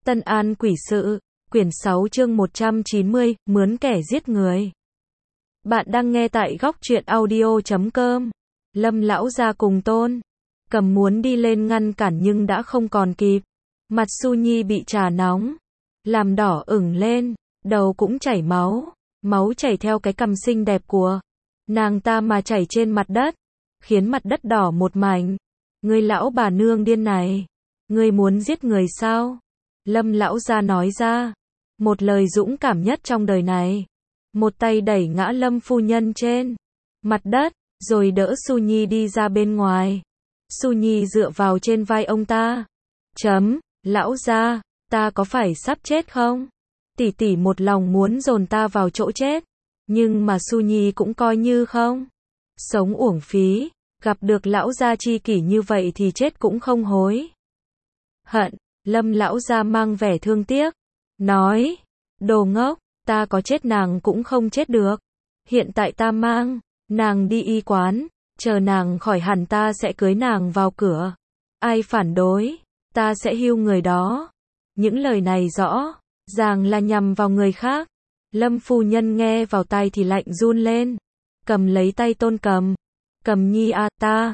Tân An Quỷ Sự, quyển 6 chương 190, mướn kẻ giết người. Bạn đang nghe tại góc truyện audio.com. Lâm lão gia cùng Tôn Cầm muốn đi lên ngăn cản nhưng đã không còn kịp. Mặt Su Nhi bị trà nóng làm đỏ ửng lên, đầu cũng chảy máu, máu chảy theo cái cằm xinh đẹp của nàng ta mà chảy trên mặt đất, khiến mặt đất đỏ một mảnh. Ngươi lão bà nương điên này, ngươi muốn giết người sao? Lâm lão gia nói ra một lời dũng cảm nhất trong đời này. Một tay đẩy ngã Lâm phu nhân trên mặt đất, rồi đỡ Su Nhi đi ra bên ngoài. Su Nhi dựa vào trên vai ông ta. Lão gia, ta có phải sắp chết không? Tỷ tỷ một lòng muốn dồn ta vào chỗ chết, nhưng mà Su Nhi cũng coi như không sống uổng phí, gặp được lão gia tri kỷ như vậy thì chết cũng không hối hận. Lâm lão gia mang vẻ thương tiếc, nói, đồ ngốc, ta có chết nàng cũng không chết được. Hiện tại ta mang nàng đi y quán, chờ nàng khỏi hẳn ta sẽ cưới nàng vào cửa. Ai phản đối, ta sẽ hưu người đó. Những lời này rõ ràng là nhằm vào người khác. Lâm phu nhân nghe vào tai thì lạnh run lên, cầm lấy tay Tôn Cầm. Cầm nhi à,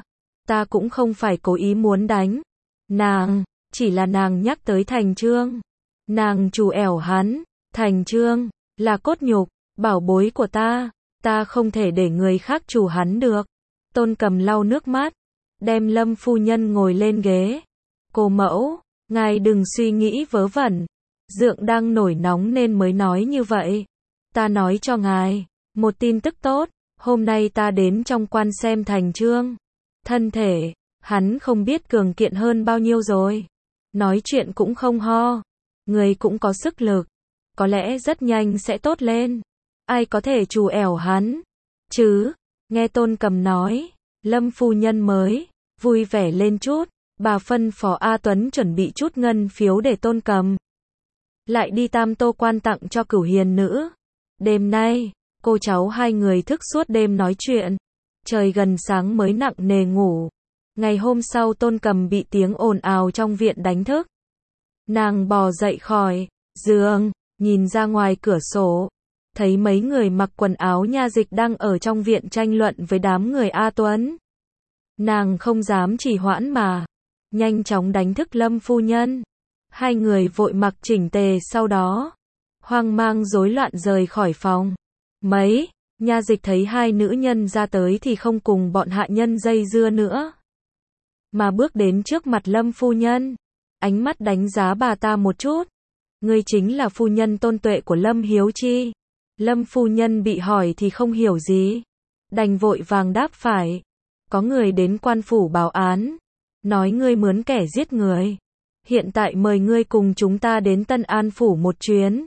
ta cũng không phải cố ý muốn đánh nàng, chỉ là nàng nhắc tới Thành Trương. Nàng trù ẻo hắn, Thành Trương là cốt nhục, bảo bối của ta không thể để người khác trù hắn được. Tôn Cầm lau nước mắt, đem Lâm phu nhân ngồi lên ghế. Cô mẫu, ngài đừng suy nghĩ vớ vẩn, dượng đang nổi nóng nên mới nói như vậy. Ta nói cho ngài một tin tức tốt, hôm nay ta đến trong quan xem Thành Trương. Thân thể hắn không biết cường kiện hơn bao nhiêu rồi. Nói chuyện cũng không ho, người cũng có sức lực, có lẽ rất nhanh sẽ tốt lên. Ai có thể trù ẻo hắn chứ? Nghe Tôn Cầm nói, Lâm phu nhân mới vui vẻ lên chút. Bà phân phó A Tuấn chuẩn bị chút ngân phiếu để Tôn Cầm lại đi Tam Tô quan tặng cho Cửu Hiền nữ. Đêm nay, cô cháu hai người thức suốt đêm nói chuyện, trời gần sáng mới nặng nề ngủ. Ngày hôm sau Tôn Cầm bị tiếng ồn ào trong viện đánh thức. Nàng bò dậy khỏi giường, nhìn ra ngoài cửa sổ, thấy mấy người mặc quần áo nha dịch đang ở trong viện tranh luận với đám người A Tuấn. Nàng không dám trì hoãn mà nhanh chóng đánh thức Lâm phu nhân. Hai người vội mặc chỉnh tề, sau đó hoang mang rối loạn rời khỏi phòng. Mấy nha dịch thấy hai nữ nhân ra tới thì không cùng bọn hạ nhân dây dưa nữa, mà bước đến trước mặt Lâm phu nhân, ánh mắt đánh giá bà ta một chút. Ngươi chính là phu nhân Tôn Tuệ của Lâm Hiếu Chi. Lâm phu nhân bị hỏi thì không hiểu gì, đành vội vàng đáp phải. Có người đến quan phủ báo án, nói ngươi mướn kẻ giết người. Hiện tại mời ngươi cùng chúng ta đến Tân An phủ một chuyến.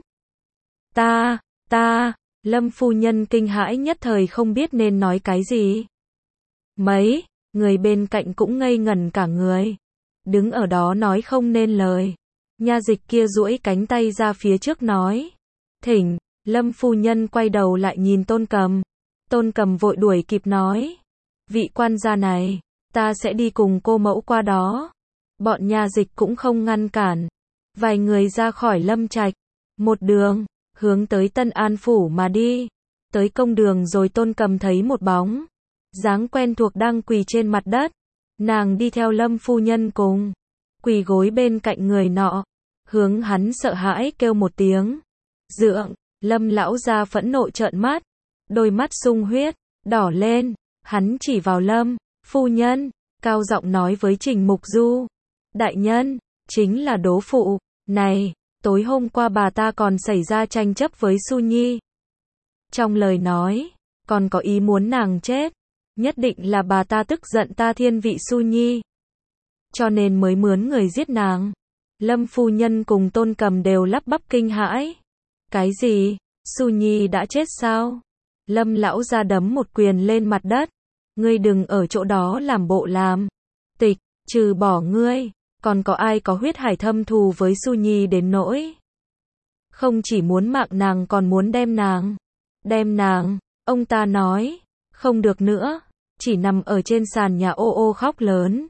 Lâm phu nhân kinh hãi nhất thời không biết nên nói cái gì. Mấy người bên cạnh cũng ngây ngẩn cả người, đứng ở đó nói không nên lời. Nha dịch kia duỗi cánh tay ra phía trước nói, thỉnh. Lâm phu nhân quay đầu lại nhìn Tôn Cầm. Tôn Cầm vội đuổi kịp nói, vị quan gia này, ta sẽ đi cùng cô mẫu qua đó. Bọn nha dịch cũng không ngăn cản. Vài người ra khỏi Lâm trạch, một đường hướng tới Tân An phủ mà đi. Tới công đường rồi Tôn Cầm thấy một bóng dáng quen thuộc đang quỳ trên mặt đất. Nàng đi theo Lâm phu nhân cùng quỳ gối bên cạnh người nọ, hướng hắn sợ hãi kêu một tiếng, dượng. Lâm lão gia phẫn nộ trợn mắt, đôi mắt sung huyết đỏ lên. Hắn chỉ vào Lâm phu nhân, cao giọng nói với Trình Mục Du, đại nhân, chính là đố phụ này, tối hôm qua bà ta còn xảy ra tranh chấp với Su Nhi. Trong lời nói còn có ý muốn nàng chết. Nhất định là bà ta tức giận ta thiên vị Su Nhi, cho nên mới mướn người giết nàng. Lâm phu nhân cùng Tôn Cầm đều lắp bắp kinh hãi. Cái gì? Su Nhi đã chết sao? Lâm lão gia đấm một quyền lên mặt đất. Ngươi đừng ở chỗ đó làm bộ làm tịch, trừ bỏ ngươi, còn có ai có huyết hải thâm thù với Su Nhi đến nỗi không chỉ muốn mạng nàng còn muốn đem nàng. Ông ta nói, không được nữa, chỉ nằm ở trên sàn nhà ô ô khóc lớn.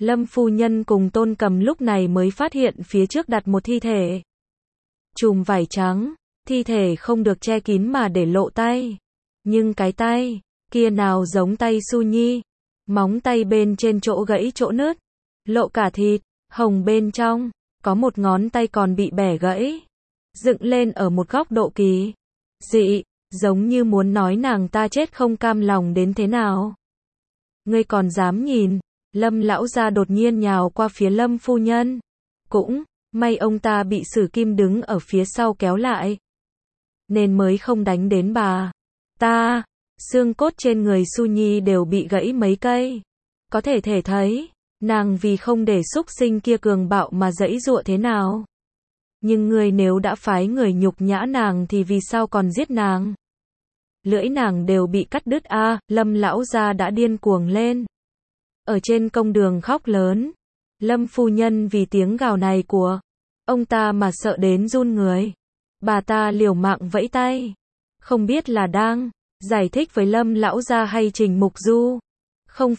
Lâm phu nhân cùng Tôn Cầm lúc này mới phát hiện phía trước đặt một thi thể. Chùm vải trắng, thi thể không được che kín mà để lộ tay. Nhưng cái tay kia nào giống tay Su Nhi, móng tay bên trên chỗ gãy chỗ nứt, lộ cả thịt, hồng bên trong, có một ngón tay còn bị bẻ gãy, dựng lên ở một góc độ kỳ dị, giống như muốn nói nàng ta chết không cam lòng đến thế nào. Ngươi còn dám nhìn? Lâm lão gia đột nhiên nhào qua phía Lâm phu nhân. Cũng may ông ta bị Sử Kim đứng ở phía sau kéo lại, nên mới không đánh đến bà ta. Xương cốt trên người Su Nhi đều bị gãy mấy cây. Có thể thấy, nàng vì không để xúc sinh kia cường bạo mà giãy giụa thế nào. Nhưng người nếu đã phái người nhục nhã nàng thì vì sao còn giết nàng? Lưỡi nàng đều bị cắt đứt a. Lâm lão gia đã điên cuồng lên. Ở trên công đường khóc lớn. Lâm phu nhân vì tiếng gào này của ông ta mà sợ đến run người. Bà ta liều mạng vẫy tay. Không biết là đang giải thích với Lâm lão gia hay Trình Mục Du. Không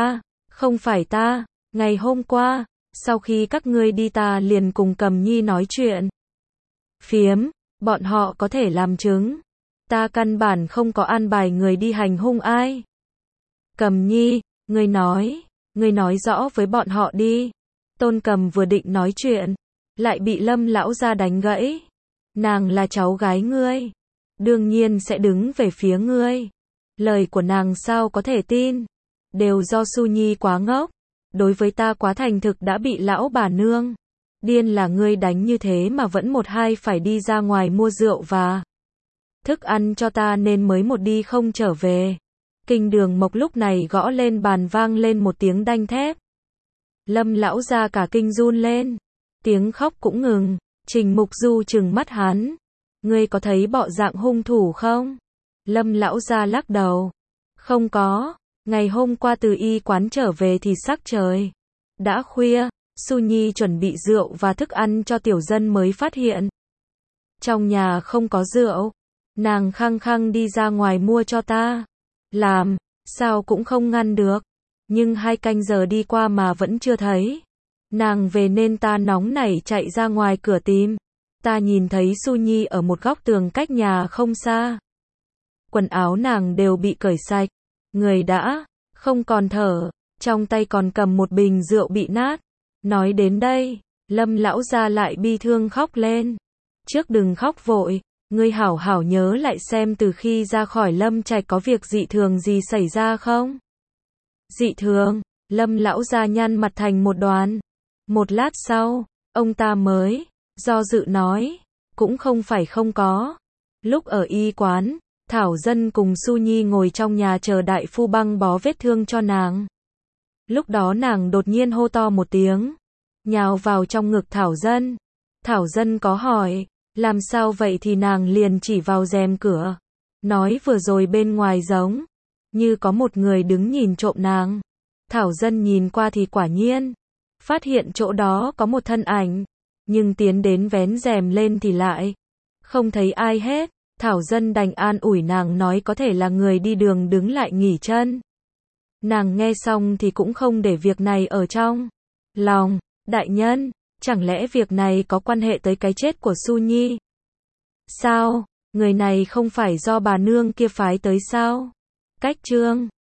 phải ta, ngày hôm qua, sau khi các ngươi đi ta liền cùng Cầm Nhi nói chuyện phiếm, bọn họ có thể làm chứng. Ta căn bản không có an bài người đi hành hung ai. Cầm Nhi, ngươi nói rõ với bọn họ đi. Tôn Cầm vừa định nói chuyện, lại bị Lâm lão gia đánh gãy. Nàng là cháu gái ngươi, đương nhiên sẽ đứng về phía ngươi. Lời của nàng sao có thể tin? Đều do Su Nhi quá ngốc, đối với ta quá thành thực đã bị lão bà nương điên là ngươi đánh như thế mà vẫn một hai phải đi ra ngoài mua rượu và thức ăn cho ta nên mới một đi không trở về. Kinh Đường Mộc lúc này gõ lên bàn vang lên một tiếng đanh thép. Lâm lão gia cả kinh run lên, tiếng khóc cũng ngừng. Trình Mục Du trừng mắt hắn, ngươi có thấy bộ dạng hung thủ không? Lâm lão gia lắc đầu, không có. Ngày hôm qua từ y quán trở về thì sắc trời đã khuya, Su Nhi chuẩn bị rượu và thức ăn cho tiểu dân mới phát hiện trong nhà không có rượu. Nàng khăng khăng đi ra ngoài mua cho ta. Làm sao cũng không ngăn được. Nhưng 2 canh giờ đi qua mà vẫn chưa thấy nàng về nên ta nóng nảy chạy ra ngoài cửa tìm. Ta nhìn thấy Su Nhi ở một góc tường cách nhà không xa. Quần áo nàng đều bị cởi sạch, người đã không còn thở, trong tay còn cầm một bình rượu bị nát. Nói đến đây, Lâm lão gia lại bi thương khóc lên. Trước đừng khóc vội, ngươi hảo hảo nhớ lại xem từ khi ra khỏi Lâm Trạch có việc dị thường gì xảy ra không? Dị thường? Lâm lão gia nhăn mặt thành một đoàn. Một lát sau, ông ta mới do dự nói, cũng không phải không có. Lúc ở y quán, Thảo Dân cùng Su Nhi ngồi trong nhà chờ đại phu băng bó vết thương cho nàng. Lúc đó nàng đột nhiên hô to một tiếng, nhào vào trong ngực Thảo Dân. Thảo Dân có hỏi, làm sao vậy thì nàng liền chỉ vào rèm cửa, nói vừa rồi bên ngoài giống như có một người đứng nhìn trộm nàng. Thảo Dân nhìn qua thì quả nhiên phát hiện chỗ đó có một thân ảnh, nhưng tiến đến vén rèm lên thì lại không thấy ai hết. Thảo Dân đành an ủi nàng nói có thể là người đi đường đứng lại nghỉ chân. Nàng nghe xong thì cũng không để việc này ở trong lòng. Đại nhân, chẳng lẽ việc này có quan hệ tới cái chết của Su Nhi? Sao, người này không phải do bà nương kia phái tới sao? Cách chương